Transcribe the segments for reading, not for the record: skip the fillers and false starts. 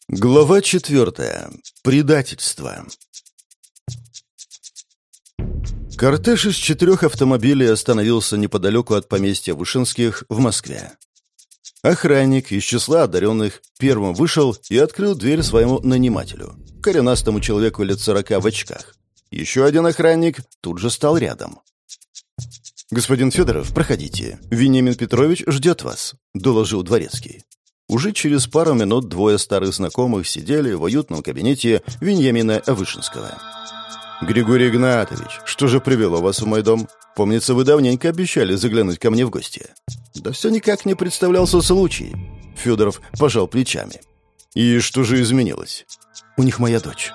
Глава 4. Предательство. Кортеж из 4 автомобилей остановился неподалеку от поместья Вышинских в Москве. Охранник из числа одаренных первым вышел и открыл дверь своему нанимателю, коренастому человеку лет 40 в очках. Еще один охранник тут же стал рядом. «Господин Федоров, проходите. Вениамин Петрович ждет вас», — доложил дворецкий. Уже через пару минут двое старых знакомых сидели в уютном кабинете Вениамина Вышинского. «Григорий Игнатович, что же привело вас в мой дом? Помнится, вы давненько обещали заглянуть ко мне в гости». «Да все никак не представлялся случай». Федоров пожал плечами. «И что же изменилось?» «У них моя дочь».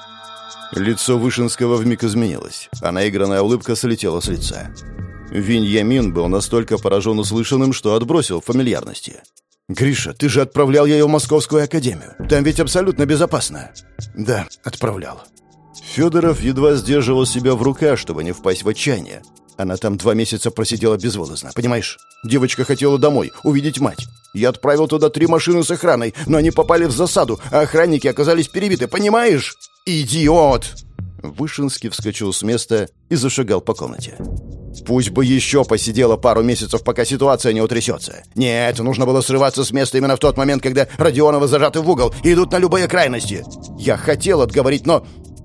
Лицо Вышинского вмиг изменилось, а наигранная улыбка слетела с лица. Вениамин был настолько поражен услышанным, что отбросил фамильярности. «Гриша, ты же отправлял ее в Московскую академию. Там ведь абсолютно безопасно». «Да, отправлял». Федоров едва сдерживал себя в руках, чтобы не впасть в отчаяние. Она там 2 месяца просидела безвылазно, понимаешь? Девочка хотела домой, увидеть мать. Я отправил туда 3 машины с охраной, но они попали в засаду, а охранники оказались перебиты, понимаешь? Идиот!» Вышинский вскочил с места и зашагал по комнате. «Пусть бы еще посидела пару месяцев, пока ситуация не утрясется. Нет, нужно было срываться с места именно в тот момент, когда Родионовы зажаты в угол и идут на любые крайности. Я хотел отговорить, но...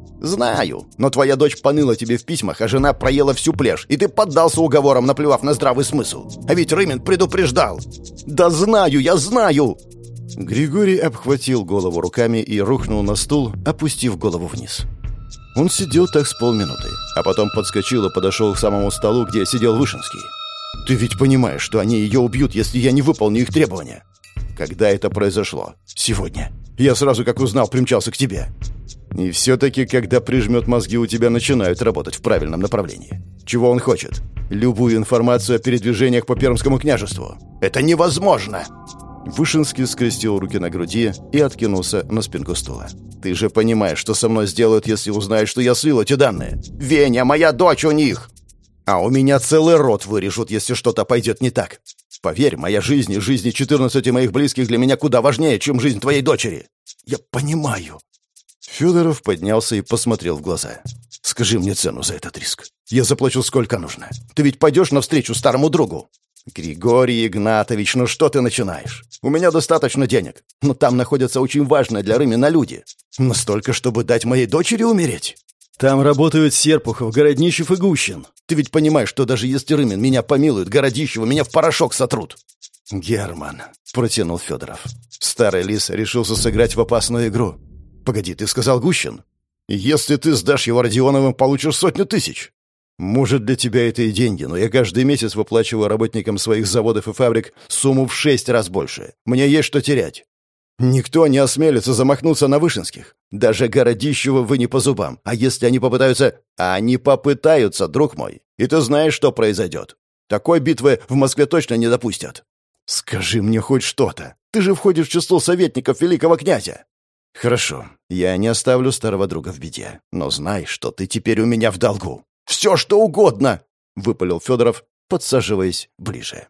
Знаю, но твоя дочь поныла тебе в письмах, а жена проела всю плешь, и ты поддался уговорам, наплевав на здравый смысл. А ведь Рымин предупреждал. Да знаю, я знаю!» Григорий обхватил голову руками и рухнул на стул, опустив голову вниз. Он сидел так с полминуты, а потом подскочил и подошел к самому столу, где сидел Вышинский. «Ты ведь понимаешь, что они ее убьют, если я не выполню их требования?» «Когда это произошло?» «Сегодня. Я сразу, как узнал, примчался к тебе». «И все-таки, когда прижмет мозги, у тебя начинают работать в правильном направлении. Чего он хочет? Любую информацию о передвижениях по Пермскому княжеству». «Это невозможно!» Вышинский скрестил руки на груди и откинулся на спинку стула. «Ты же понимаешь, что со мной сделают, если узнают, что я слил эти данные? Веня, моя дочь у них! А у меня целый рот вырежут, если что-то пойдет не так. Поверь, моя жизнь и жизни 14 моих близких для меня куда важнее, чем жизнь твоей дочери. Я понимаю». Федоров поднялся и посмотрел в глаза. «Скажи мне цену за этот риск. Я заплачу сколько нужно. Ты ведь пойдешь навстречу старому другу?» «Григорий Игнатович, ну что ты начинаешь? У меня достаточно денег, но там находятся очень важные для Рымина люди. Настолько, чтобы дать моей дочери умереть?» «Там работают Серпухов, Городнищев и Гущин. Ты ведь понимаешь, что даже если Рымин меня помилует, Городищева меня в порошок сотрут». «Герман», — протянул Федоров. Старый лис решился сыграть в опасную игру. «Погоди, ты сказал Гущин? Если ты сдашь его Родионовым, получишь 100 000. Может, для тебя это и деньги, но я каждый месяц выплачиваю работникам своих заводов и фабрик сумму в 6 раз больше. Мне есть что терять. Никто не осмелится замахнуться на Вышинских. Даже Городищева вы не по зубам. А если они попытаются... Они попытаются, друг мой. И ты знаешь, что произойдет. Такой битвы в Москве точно не допустят. Скажи мне хоть что-то. Ты же входишь в число советников великого князя. Хорошо, я не оставлю старого друга в беде. Но знай, что ты теперь у меня в долгу. «Все, что угодно!» — выпалил Федоров, подсаживаясь ближе.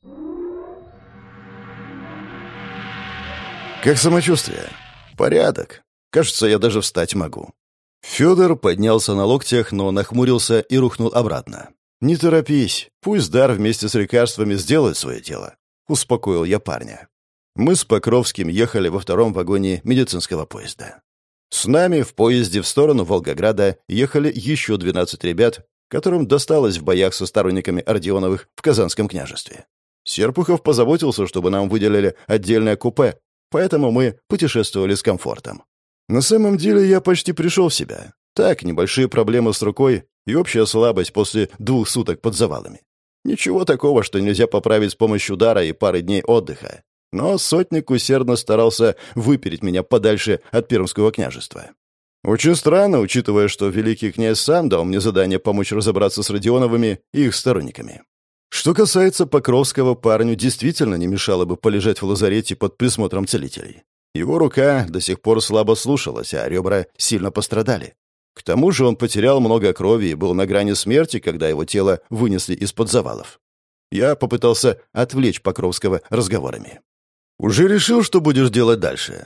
«Как самочувствие?» «Порядок. Кажется, я даже встать могу». Федор поднялся на локтях, но нахмурился и рухнул обратно. «Не торопись. Пусть дар вместе с лекарствами сделает свое дело», — успокоил я парня. Мы с Покровским ехали во 2-м вагоне медицинского поезда. С нами в поезде в сторону Волгограда ехали еще 12 ребят, которым досталось в боях со сторонниками Родионовых в Казанском княжестве. Серпухов позаботился, чтобы нам выделили отдельное купе, поэтому мы путешествовали с комфортом. На самом деле я почти пришел в себя. Так, небольшие проблемы с рукой и общая слабость после 2 суток под завалами. Ничего такого, что нельзя поправить с помощью дара и пары дней отдыха. Но сотник усердно старался выпереть меня подальше от Пермского княжества. Очень странно, учитывая, что великий князь сам дал мне задание помочь разобраться с Родионовыми и их сторонниками. Что касается Покровского, парню действительно не мешало бы полежать в лазарете под присмотром целителей. Его рука до сих пор слабо слушалась, а ребра сильно пострадали. К тому же он потерял много крови и был на грани смерти, когда его тело вынесли из-под завалов. Я попытался отвлечь Покровского разговорами. «Уже решил, что будешь делать дальше?»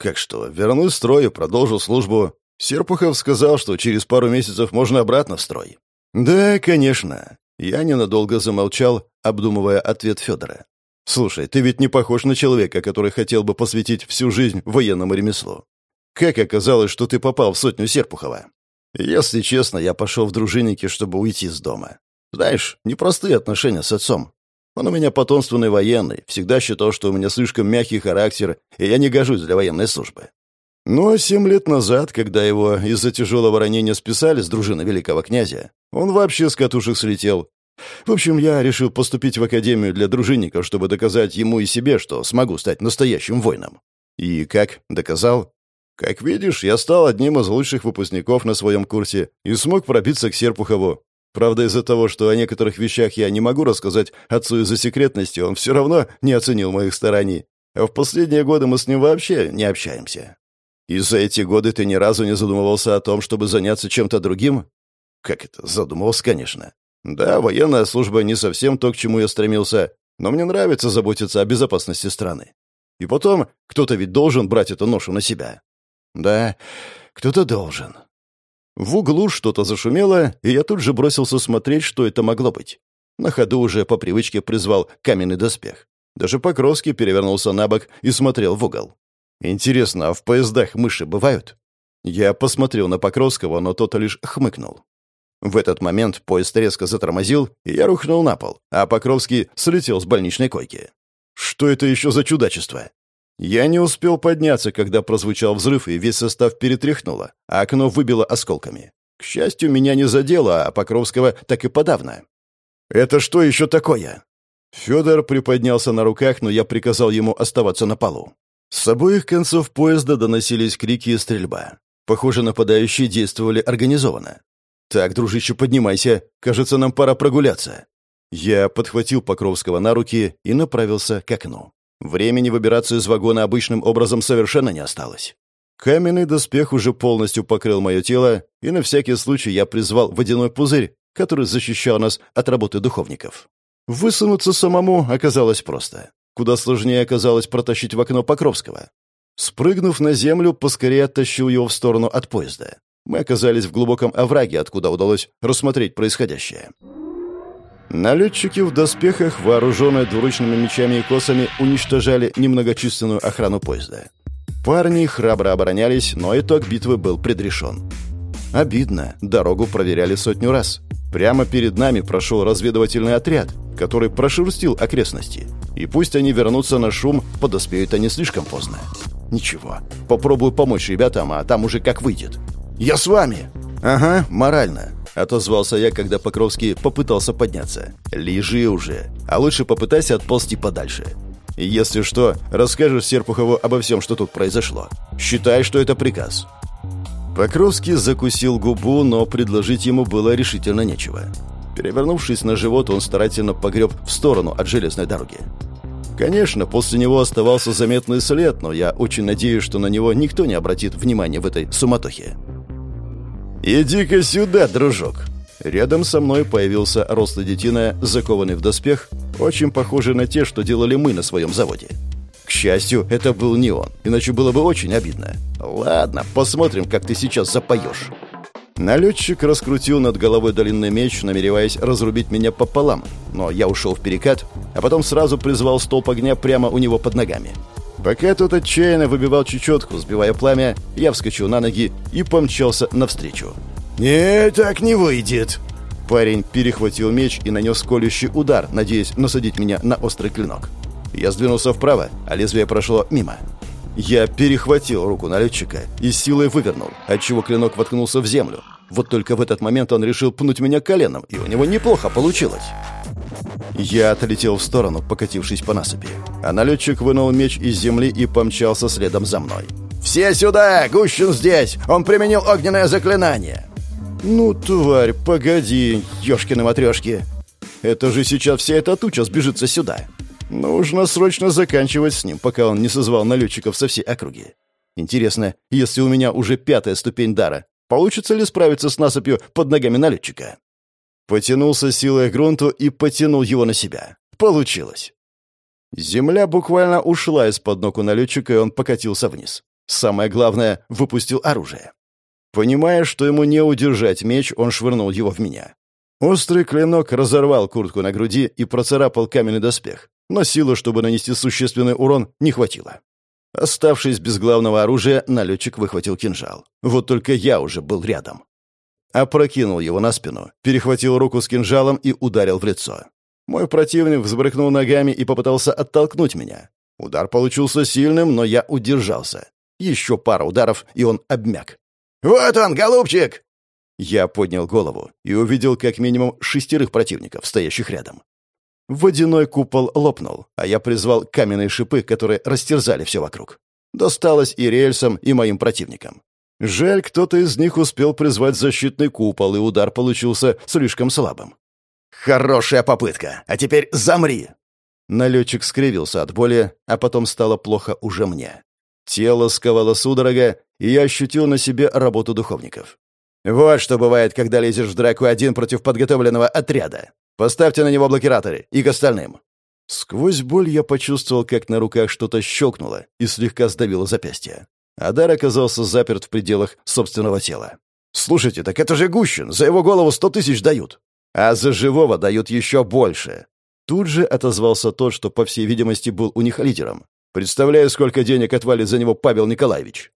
«Как что? Вернусь в строй и продолжу службу. Серпухов сказал, что через пару месяцев можно обратно в строй». «Да, конечно». Я ненадолго замолчал, обдумывая ответ Федора. «Слушай, ты ведь не похож на человека, который хотел бы посвятить всю жизнь военному ремеслу. Как оказалось, что ты попал в сотню Серпухова?» «Если честно, я пошел в дружинники, чтобы уйти из дома. Знаешь, непростые отношения с отцом. Он у меня потомственный военный, всегда считал, что у меня слишком мягкий характер, и я не гожусь для военной службы. Но 7 лет назад, когда его из-за тяжелого ранения списали с дружины великого князя, он вообще с катушек слетел. В общем, я решил поступить в академию для дружинников, чтобы доказать ему и себе, что смогу стать настоящим воином. И как доказал? Как видишь, я стал одним из лучших выпускников на своем курсе и смог пробиться к Серпухову. Правда, из-за того, что о некоторых вещах я не могу рассказать отцу из-за секретности, он все равно не оценил моих стараний. А в последние годы мы с ним вообще не общаемся. И за эти годы ты ни разу не задумывался о том, чтобы заняться чем-то другим? Как это? Задумывался, конечно. Да, военная служба не совсем то, к чему я стремился, но мне нравится заботиться о безопасности страны. И потом, кто-то ведь должен брать эту ношу на себя. Да, кто-то должен. В углу что-то зашумело, и я тут же бросился смотреть, что это могло быть. На ходу уже по привычке призвал каменный доспех. Даже Покровский перевернулся на бок и смотрел в угол. Интересно, а в поездах мыши бывают? Я посмотрел на Покровского, но тот лишь хмыкнул. В этот момент поезд резко затормозил, и я рухнул на пол, а Покровский слетел с больничной койки. Что это еще за чудачество? Я не успел подняться, когда прозвучал взрыв, и весь состав перетряхнуло, а окно выбило осколками. К счастью, меня не задело, а Покровского так и подавно. «Это что еще такое?» Федор приподнялся на руках, но я приказал ему оставаться на полу. С обоих концов поезда доносились крики и стрельба. Похоже, нападающие действовали организованно. «Так, дружище, поднимайся. Кажется, нам пора прогуляться». Я подхватил Покровского на руки и направился к окну. Времени выбираться из вагона обычным образом совершенно не осталось. Каменный доспех уже полностью покрыл мое тело, и на всякий случай я призвал водяной пузырь, который защищал нас от работы духовников. Высунуться самому оказалось просто. Куда сложнее оказалось протащить в окно Покровского. Спрыгнув на землю, поскорее оттащил его в сторону от поезда. Мы оказались в глубоком овраге, откуда удалось рассмотреть происходящее. Налетчики в доспехах, вооруженные двуручными мечами и косами, уничтожали немногочисленную охрану поезда. Парни храбро оборонялись, но итог битвы был предрешен. Обидно, дорогу проверяли 100 раз. Прямо перед нами прошел разведывательный отряд, который прошерстил окрестности. И пусть они вернутся на шум, подоспеют они слишком поздно. Ничего, попробую помочь ребятам, а там уже как выйдет. «Я с вами!» «Ага, морально», — отозвался я, когда Покровский попытался подняться. «Лежи уже, а лучше попытайся отползти подальше. Если что, расскажешь Серпухову обо всем, что тут произошло. Считай, что это приказ». Покровский закусил губу, но предложить ему было решительно нечего. Перевернувшись на живот, он старательно погреб в сторону от железной дороги. Конечно, после него оставался заметный след, но я очень надеюсь, что на него никто не обратит внимания в этой суматохе. «Иди-ка сюда, дружок!» Рядом со мной появился рослый детина, закованный в доспех, очень похожий на те, что делали мы на своем заводе. К счастью, это был не он, иначе было бы очень обидно. Ладно, посмотрим, как ты сейчас запоешь. Налетчик раскрутил над головой длинный меч, намереваясь разрубить меня пополам, но я ушел в перекат, а потом сразу призвал столб огня прямо у него под ногами. Пока тот отчаянно выбивал чечетку, сбивая пламя, я вскочил на ноги и помчался навстречу. «Нет, так не выйдет!» Парень перехватил меч и нанес колющий удар, надеясь насадить меня на острый клинок. Я сдвинулся вправо, а лезвие прошло мимо. Я перехватил руку налетчика и силой вывернул, отчего клинок воткнулся в землю. Вот только в этот момент он решил пнуть меня коленом, и у него неплохо получилось. Я отлетел в сторону, покатившись по насыпи. А налетчик вынул меч из земли и помчался следом за мной. «Все сюда! Гущин здесь! Он применил огненное заклинание!» «Ну, тварь, погоди, ёшкины-матрёшки! Это же сейчас вся эта туча сбежится сюда!» Нужно срочно заканчивать с ним, пока он не созвал налетчиков со всей округи. Интересно, если у меня уже 5-я ступень дара, получится ли справиться с насыпью под ногами налетчика? Потянулся силой к грунту и потянул его на себя. Получилось. Земля буквально ушла из-под ног у налетчика, и он покатился вниз. Самое главное, выпустил оружие. Понимая, что ему не удержать меч, он швырнул его в меня. Острый клинок разорвал куртку на груди и процарапал каменный доспех, но силы, чтобы нанести существенный урон, не хватило. Оставшись без главного оружия, налетчик выхватил кинжал. Вот только я уже был рядом. Опрокинул его на спину, перехватил руку с кинжалом и ударил в лицо. Мой противник взбрыкнул ногами и попытался оттолкнуть меня. Удар получился сильным, но я удержался. Еще пара ударов, и он обмяк. «Вот он, голубчик!» Я поднял голову и увидел как минимум 6 противников, стоящих рядом. Водяной купол лопнул, а я призвал каменные шипы, которые растерзали все вокруг. Досталось и рельсам, и моим противникам. Жаль, кто-то из них успел призвать защитный купол, и удар получился слишком слабым. «Хорошая попытка! А теперь замри!» Налетчик скривился от боли, а потом стало плохо уже мне. Тело сковало судорога, и я ощутил на себе работу духовников. «Вот что бывает, когда лезешь в драку один против подготовленного отряда. Поставьте на него блокираторы и к остальным». Сквозь боль я почувствовал, как на руках что-то щелкнуло и слегка сдавило запястье. Адар оказался заперт в пределах собственного тела. «Слушайте, так это же Гущин, за его голову 100 000 дают. А за живого дают еще больше». Тут же отозвался тот, что, по всей видимости, был у них лидером. «Представляю, сколько денег отвалит за него Павел Николаевич».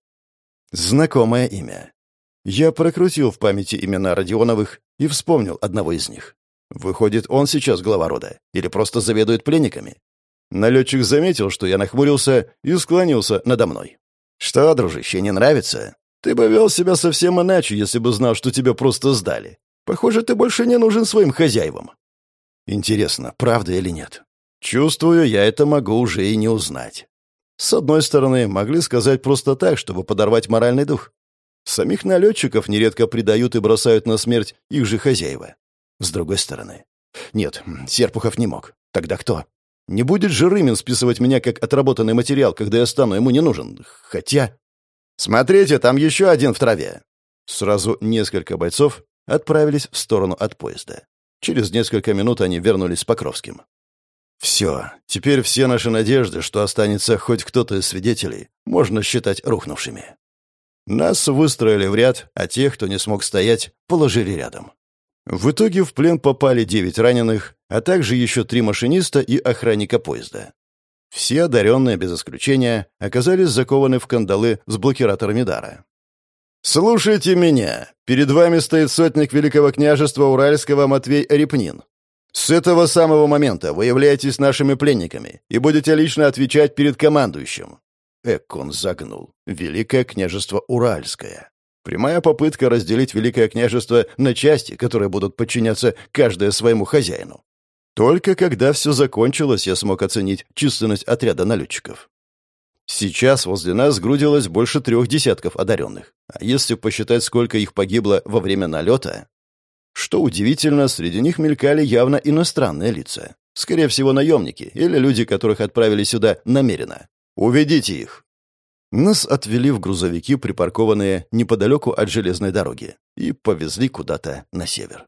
Знакомое имя. Я прокрутил в памяти имена Родионовых и вспомнил одного из них. Выходит, он сейчас глава рода или просто заведует пленниками? Налетчик заметил, что я нахмурился и склонился надо мной. «Что, дружище, не нравится? Ты бы вел себя совсем иначе, если бы знал, что тебя просто сдали. Похоже, ты больше не нужен своим хозяевам». Интересно, правда или нет? Чувствую, я это могу уже и не узнать. С одной стороны, могли сказать просто так, чтобы подорвать моральный дух. Самих налетчиков нередко предают и бросают на смерть их же хозяева. С другой стороны. Нет, Серпухов не мог. Тогда кто? Не будет же Рымин списывать меня как отработанный материал, когда я стану ему не нужен. Хотя... «Смотрите, там еще один в траве!» Сразу несколько бойцов отправились в сторону от поезда. Через несколько минут они вернулись с Покровским. Все, теперь все наши надежды, что останется хоть кто-то из свидетелей, можно считать рухнувшими. Нас выстроили в ряд, а тех, кто не смог стоять, положили рядом. В итоге в плен попали 9 раненых, а также еще 3 машиниста и охранника поезда. Все одаренные, без исключения, оказались закованы в кандалы с блокираторами дара. «Слушайте меня. Перед вами стоит сотник Великого княжества Уральского Матвей Репнин. С этого самого момента вы являетесь нашими пленниками и будете лично отвечать перед командующим». Он загнул. Великое княжество Уральское. Прямая попытка разделить Великое княжество на части, которые будут подчиняться каждое своему хозяину. Только когда все закончилось, я смог оценить численность отряда налетчиков. Сейчас возле нас сгрудилось больше 3 десятков одаренных. А если посчитать, сколько их погибло во время налета... Что удивительно, среди них мелькали явно иностранные лица. Скорее всего, наемники или люди, которых отправили сюда намеренно. «Уведите их!» Нас отвели в грузовики, припаркованные неподалеку от железной дороги, и повезли куда-то на север.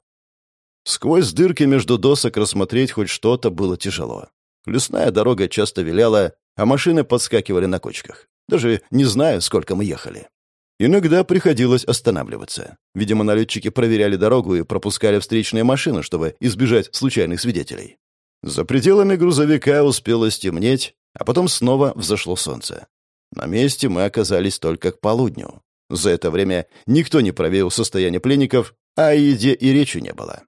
Сквозь дырки между досок рассмотреть хоть что-то было тяжело. Лесная дорога часто виляла, а машины подскакивали на кочках. Даже не знаю, сколько мы ехали. Иногда приходилось останавливаться. Видимо, налетчики проверяли дорогу и пропускали встречные машины, чтобы избежать случайных свидетелей. За пределами грузовика успело стемнеть, а потом снова взошло солнце. На месте мы оказались только к полудню. За это время никто не проверил состояние пленников, а о еде и речи не было.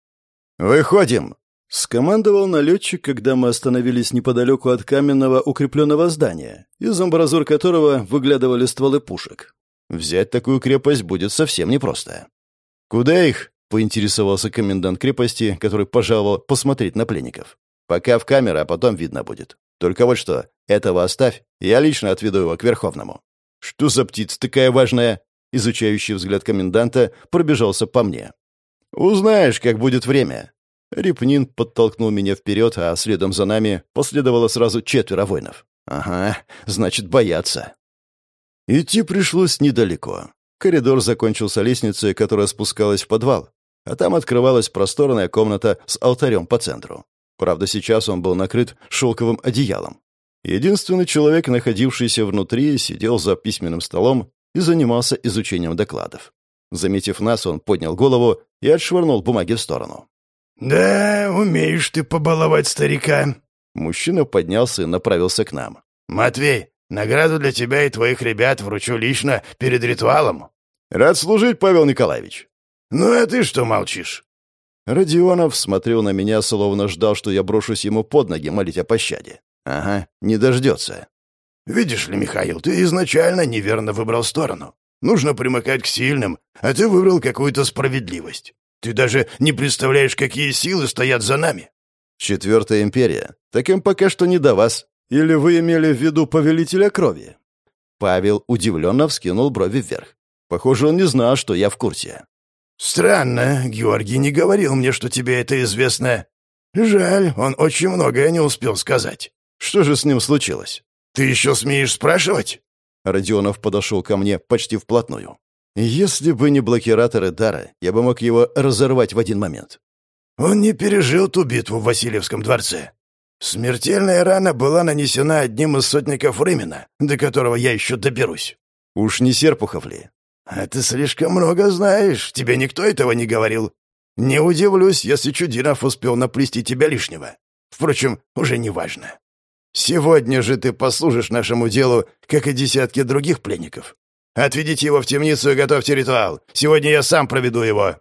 «Выходим!» — скомандовал налетчик, когда мы остановились неподалеку от каменного укрепленного здания, из амбразур которого выглядывали стволы пушек. Взять такую крепость будет совсем непросто. «Куда их?» — поинтересовался комендант крепости, который пожаловал посмотреть на пленников. «Пока в камеры, а потом видно будет. Только вот что, этого оставь, я лично отведу его к Верховному». «Что за птица такая важная?» Изучающий взгляд коменданта пробежался по мне. «Узнаешь, как будет время». Репнин подтолкнул меня вперед, а следом за нами последовало сразу 4 воинов. «Ага, значит, боятся». Идти пришлось недалеко. Коридор закончился лестницей, которая спускалась в подвал, а там открывалась просторная комната с алтарем по центру. Правда, сейчас он был накрыт шелковым одеялом. Единственный человек, находившийся внутри, сидел за письменным столом и занимался изучением докладов. Заметив нас, он поднял голову и отшвырнул бумаги в сторону. «Да, умеешь ты побаловать старика». Мужчина поднялся и направился к нам. «Матвей, награду для тебя и твоих ребят вручу лично перед ритуалом». «Рад служить, Павел Николаевич». «Ну а ты что молчишь?» Родионов смотрел на меня, словно ждал, что я брошусь ему под ноги молить о пощаде. Ага, не дождется. «Видишь ли, Михаил, ты изначально неверно выбрал сторону. Нужно примыкать к сильным, а ты выбрал какую-то справедливость. Ты даже не представляешь, какие силы стоят за нами». «Четвертая империя. Так им пока что не до вас. Или вы имели в виду повелителя крови?» Павел удивленно вскинул брови вверх. Похоже, он не знал, что я в курсе. «Странно, Георгий не говорил мне, что тебе это известно. Жаль, он очень многое не успел сказать». «Что же с ним случилось?» «Ты еще смеешь спрашивать?» Родионов подошел ко мне почти вплотную. «Если бы не блокираторы дара, я бы мог его разорвать в один момент». «Он не пережил ту битву в Васильевском дворце. Смертельная рана была нанесена одним из сотников Рымина, до которого я еще доберусь». «Уж не Серпухов ли?» «А ты слишком много знаешь, тебе никто этого не говорил. Не удивлюсь, если Чудинов успел наплести тебя лишнего. Впрочем, уже не важно. Сегодня же ты послужишь нашему делу, как и десятки других пленников. Отведите его в темницу и готовьте ритуал. Сегодня я сам проведу его».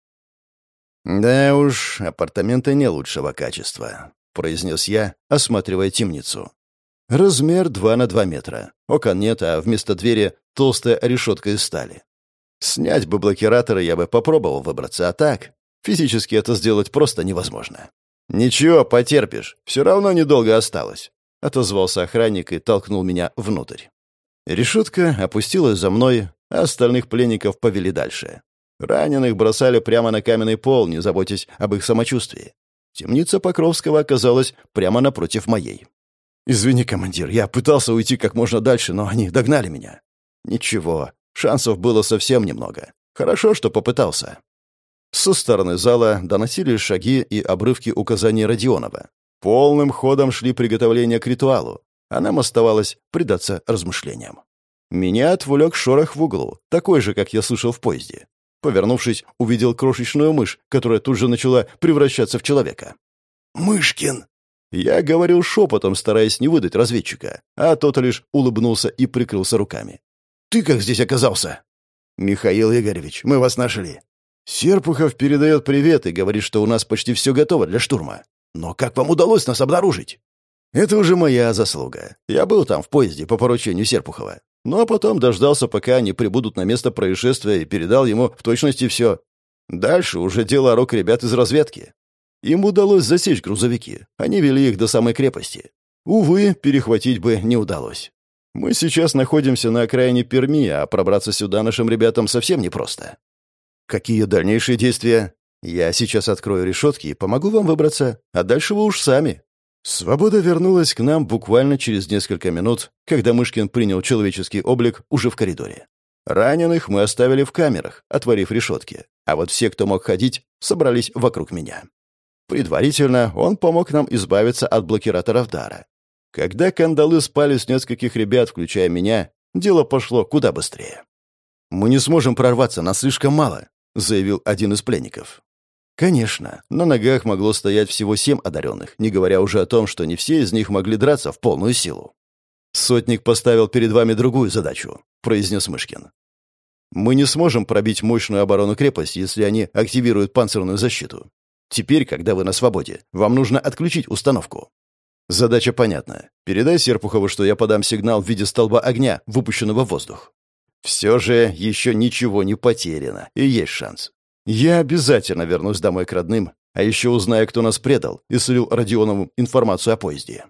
«Да уж, апартаменты не лучшего качества», — произнес я, осматривая темницу. Размер 2 на 2 метра. Окон нет, а вместо двери толстая решетка из стали. Снять бы блокираторы, я бы попробовал выбраться, а так физически это сделать просто невозможно. «Ничего, потерпишь, все равно недолго осталось», — отозвался охранник и толкнул меня внутрь. Решетка опустилась за мной, а остальных пленников повели дальше. Раненых бросали прямо на каменный пол, не заботясь об их самочувствии. Темница Покровского оказалась прямо напротив моей. «Извини, командир, я пытался уйти как можно дальше, но они догнали меня». «Ничего, шансов было совсем немного. Хорошо, что попытался». Со стороны зала доносились шаги и обрывки указаний Родионова. Полным ходом шли приготовления к ритуалу, а нам оставалось предаться размышлениям. Меня отвлек шорох в углу, такой же, как я слышал в поезде. Повернувшись, увидел крошечную мышь, которая тут же начала превращаться в человека. «Мышкин!» Я говорил шепотом, стараясь не выдать разведчика, а тот лишь улыбнулся и прикрылся руками. «Ты как здесь оказался?» «Михаил Игоревич, мы вас нашли. Серпухов передает привет и говорит, что у нас почти все готово для штурма. Но как вам удалось нас обнаружить?» «Это уже моя заслуга. Я был там в поезде по поручению Серпухова. Ну а потом дождался, пока они прибудут на место происшествия, и передал ему в точности все. Дальше уже дело рук ребят из разведки. Им удалось засечь грузовики. Они вели их до самой крепости. Увы, перехватить бы не удалось. Мы сейчас находимся на окраине Перми, а пробраться сюда нашим ребятам совсем непросто. Какие дальнейшие действия? Я сейчас открою решетки и помогу вам выбраться, а дальше вы уж сами». Свобода вернулась к нам буквально через несколько минут, когда Мышкин принял человеческий облик уже в коридоре. Раненых мы оставили в камерах, отворив решетки, а вот все, кто мог ходить, собрались вокруг меня. Предварительно он помог нам избавиться от блокираторов дара. Когда кандалы спали с нескольких ребят, включая меня, дело пошло куда быстрее. «Мы не сможем прорваться, нас слишком мало», — заявил один из пленников. Конечно, на ногах могло стоять всего 7 одаренных, не говоря уже о том, что не все из них могли драться в полную силу. «Сотник поставил перед вами другую задачу», — произнес Мышкин. «Мы не сможем пробить мощную оборону крепости, если они активируют панцирную защиту. Теперь, когда вы на свободе, вам нужно отключить установку». «Задача понятна. Передай Серпухову, что я подам сигнал в виде столба огня, выпущенного в воздух». «Все же еще ничего не потеряно, и есть шанс. Я обязательно вернусь домой к родным, а еще узнаю, кто нас предал, и слил Родионову информацию о поезде».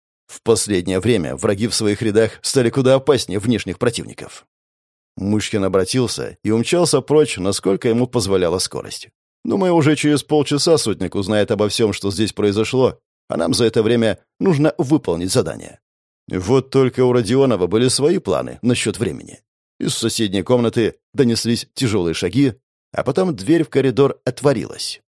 В последнее время враги в своих рядах стали куда опаснее внешних противников. Мышкин обратился и умчался прочь, насколько ему позволяла скорость. Думаю, уже через полчаса сотник узнает обо всем, что здесь произошло, а нам за это время нужно выполнить задание. Вот только у Родионова были свои планы насчет времени. Из соседней комнаты донеслись тяжелые шаги, а потом дверь в коридор отворилась.